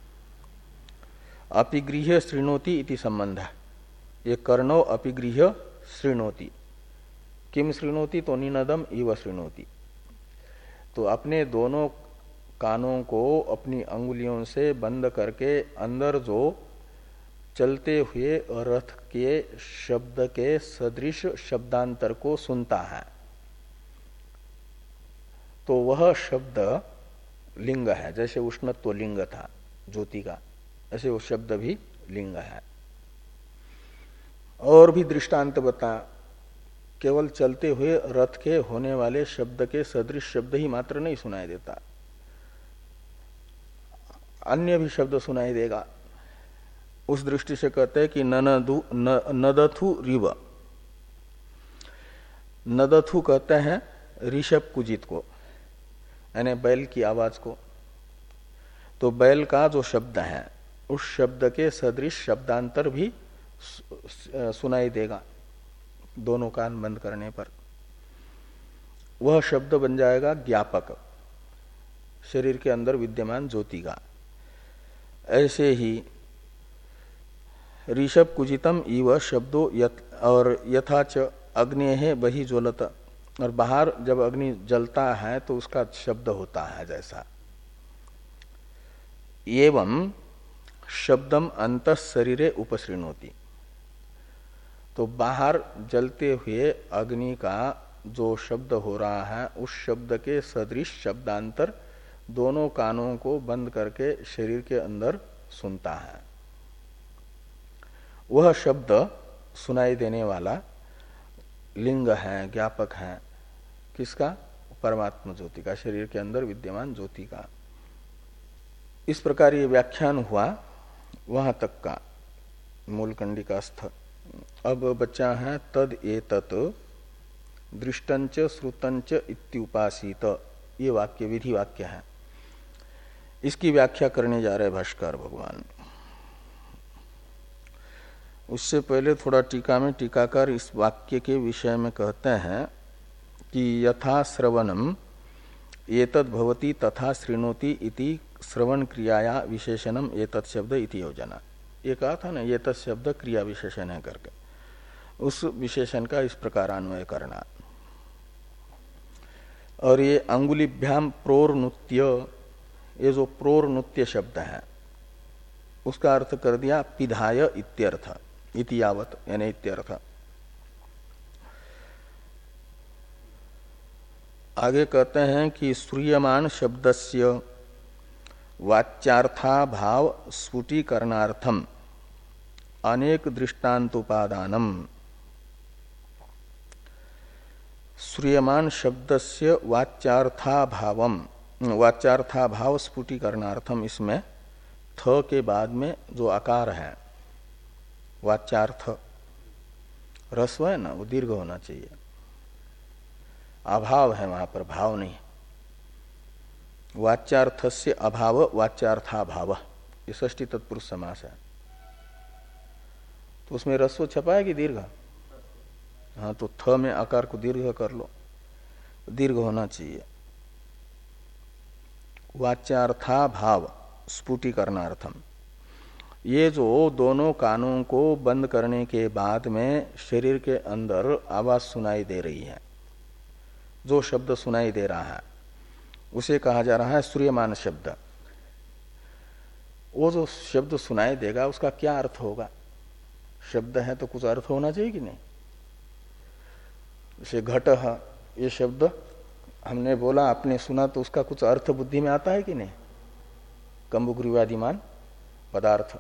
A: अपिगृह शृणोति इति संबंध है। ये कर्णो अपिगृह शृणोति, किम शृणोति, तो निनदम इव शृणोति। तो अपने दोनों कानों को अपनी अंगुलियों से बंद करके अंदर जो चलते हुए रथ के शब्द के सदृश शब्दांतर को सुनता है, तो वह शब्द लिंग है। जैसे उष्णत्व लिंग था ज्योति का, ऐसे वो शब्द भी लिंग है। और भी दृष्टांत बता, केवल चलते हुए रथ के होने वाले शब्द के सदृश शब्द ही मात्र नहीं सुनाई देता, अन्य भी शब्द सुनाई देगा। उस दृष्टि से कहते हैं कि ननदु न, नदथु रिव, नदथु कहते हैं ऋषभ कुजित को, यानी बैल की आवाज को। तो बैल का जो शब्द है उस शब्द के सदृश शब्दांतर भी सुनाई देगा दोनों कान बंद करने पर। वह शब्द बन जाएगा ज्ञापक, शरीर के अंदर विद्यमान ज्योति का। ऐसे ही ऋषभ कुजितम इव शब्दो यत, और यथाच अग्नेः बहि ज्वलत, और बाहर जब अग्नि जलता है तो उसका शब्द होता है जैसा। एवं शब्दम अंतः शरीरे उपसृणोति, तो बाहर जलते हुए अग्नि का जो शब्द हो रहा है उस शब्द के सदृश शब्दांतर दोनों कानों को बंद करके शरीर के अंदर सुनता है। वह शब्द सुनाई देने वाला लिंग है, ज्ञापक है। किसका? परमात्मा ज्योति का, शरीर के अंदर विद्यमान ज्योति का। इस प्रकार ये व्याख्यान हुआ वहां तक का मूल कंडिकास्थ। अब बच्चा है तद एतत् दृष्टंच श्रुतंच इत्युपासित, ये वाक्य विधि वाक्य है। इसकी व्याख्या करने जा रहे भाष्कर भगवान। उससे पहले थोड़ा टीका में टीकाकार इस वाक्य के विषय में कहते हैं कि यथा श्रवणम एतद् भवति तथा शृणोति इति श्रवण क्रियाया विशेषणम एतत् शब्द इति योजना। ये कहा था ना एतत् शब्द क्रिया विशेषण है करके, उस विशेषण का इस प्रकार अन्वय करना। और ये अंगुलिभ्याम प्रोर्नुत्य, ये जो प्रोर्नुत्य शब्द है उसका अर्थ कर दिया पिधाय इत्यर्थ, इति यावत यानी इत्यर्थ। आगे कहते हैं कि श्रूयमाण शब्दस्य वाच्यार्था भाव स्फुटीकरणार्थम अनेक दृष्टान्तोपादानम। श्रूयमाण शब्दस्य वाच्यार्था भावम, वाच्यार्था भाव स्फुटीकरणार्थम, इसमें थ के बाद में जो आकार है वाच्यार्थ, रस्व है ना, वो दीर्घ होना चाहिए। अभाव है वहां पर, भाव नहीं। वाच्यार्थस्य अभाव वाच्यार्थाभाव, ये षष्ठी तत्पुरुष समास है। तो उसमें रस्व छपा है कि दीर्घ? हाँ, तो थ में आकार को दीर्घ कर लो, दीर्घ होना चाहिए। वाच्यार्था भाव स्फुटीकरणार्थम, ये जो दोनों कानों को बंद करने के बाद में शरीर के अंदर आवाज सुनाई दे रही है, जो शब्द सुनाई दे रहा है उसे कहा जा रहा है श्रूयमान शब्द। वो जो शब्द सुनाई देगा उसका क्या अर्थ होगा? शब्द है तो कुछ अर्थ होना चाहिए कि नहीं? जैसे घट, ये शब्द हमने बोला, आपने सुना, तो उसका कुछ अर्थ बुद्धि में आता है कि नहीं? कंबुग्रीवादिमान पदार्थ।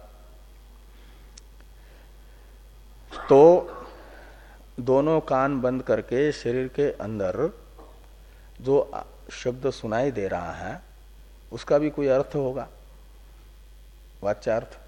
A: तो दोनों कान बंद करके शरीर के अंदर जो शब्द सुनाई दे रहा है उसका भी कोई अर्थ होगा, वाच्यार्थ।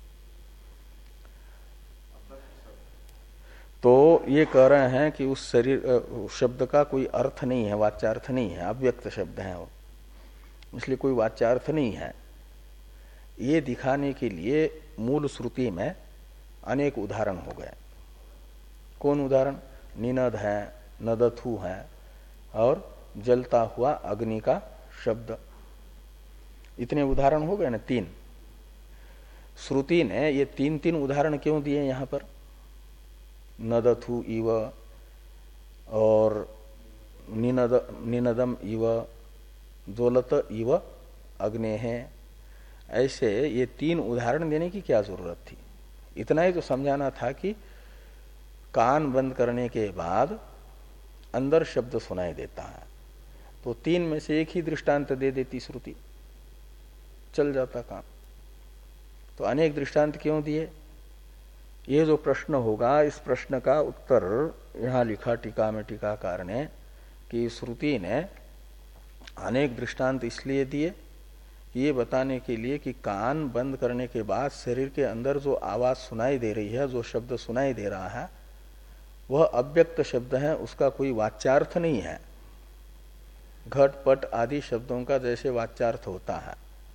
A: तो ये कह रहे हैं कि उस शरीर शब्द का कोई अर्थ नहीं है, वाच्यार्थ नहीं है, अव्यक्त शब्द है वो, इसलिए कोई वाच्यार्थ नहीं है। ये दिखाने के लिए मूल श्रुति में अनेक उदाहरण हो गए। कौन उदाहरण? निनद है, नदथु है, और जलता हुआ अग्नि का शब्द। इतने उदाहरण हो गए ना, तीन। श्रुति ने ये तीन तीन उदाहरण क्यों दिए यहां पर? नदथु इव और निनद निनदम इव, ज्वलत इव अग्ने है, ऐसे ये तीन उदाहरण देने की क्या जरूरत थी? इतना ही तो समझाना था कि कान बंद करने के बाद अंदर शब्द सुनाई देता है, तो तीन में से एक ही दृष्टांत दे देती श्रुति, चल जाता काम। तो अनेक दृष्टांत क्यों दिए? ये जो प्रश्न होगा, इस प्रश्न का उत्तर यहां लिखा टीका में टीकाकार ने कि श्रुति ने अनेक दृष्टांत इसलिए दिए कि ये बताने के लिए कि कान बंद करने के बाद शरीर के अंदर जो आवाज सुनाई दे रही है, जो शब्द सुनाई दे रहा है, वह अव्यक्त शब्द है, उसका कोई वाच्यार्थ नहीं है। घट पट आदि शब्दों का जैसे वाच्यार्थ होता है,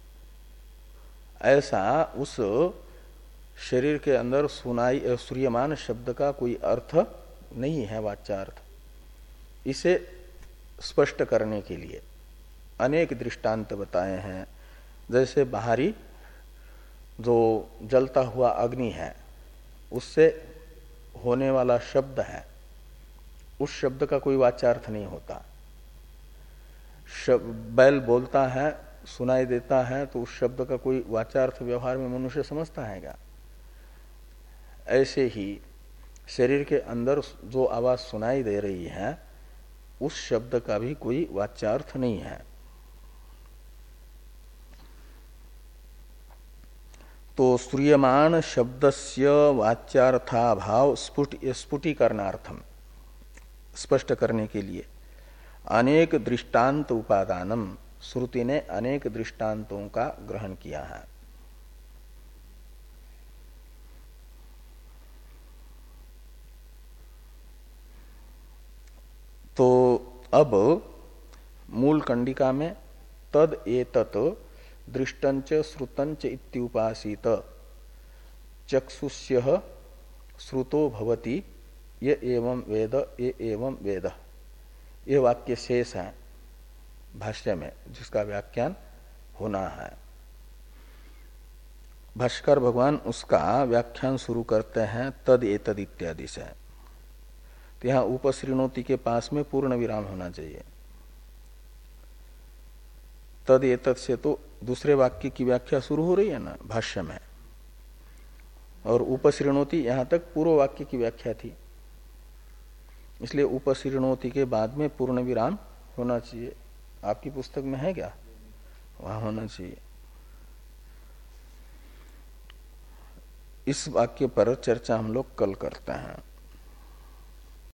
A: ऐसा उस शरीर के अंदर सुनाई श्रूयमान शब्द का कोई अर्थ नहीं है, वाच्यार्थ। इसे स्पष्ट करने के लिए अनेक दृष्टांत बताए हैं। जैसे बाहरी जो जलता हुआ अग्नि है, उससे होने वाला शब्द है, उस शब्द का कोई वाच्यार्थ नहीं होता। बैल बोलता है, सुनाई देता है, तो उस शब्द का कोई वाच्यार्थ व्यवहार में मनुष्य समझता है क्या? ऐसे ही शरीर के अंदर जो आवाज सुनाई दे रही है, उस शब्द का भी कोई वाच्यार्थ नहीं है। तो श्रूयमान शब्दस्य वाच्यार्थाभाव स्फुट स्फुटीकरणार्थम, स्पष्ट करने के लिए अनेक दृष्टांत उपादानम, श्रुति ने अनेक दृष्टांतों का ग्रहण किया है। तो अब मूल कंडिका में तद एतत् दृष्टंच श्रुतंच इत्युपासित चक्षुष्यः श्रुतो भवति ये एवं वेद ये एवं वेद, ये वाक्य शेष है भाष्य में, जिसका व्याख्यान होना है। भाष्कर भगवान उसका व्याख्यान शुरू करते हैं तद एतद इत्यादि से। तो यहां उपश्रीणोति के पास में पूर्ण विराम होना चाहिए। तद एतद से तो दूसरे वाक्य की व्याख्या शुरू हो रही है ना भाष्य में, और उपश्रीणोति यहां तक पूर्व वाक्य की व्याख्या थी, इसलिए उपश्रीणोति के बाद में पूर्ण विराम होना चाहिए। आपकी पुस्तक में है क्या? वहां होना चाहिए। इस वाक्य पर चर्चा हम लोग कल करते हैं।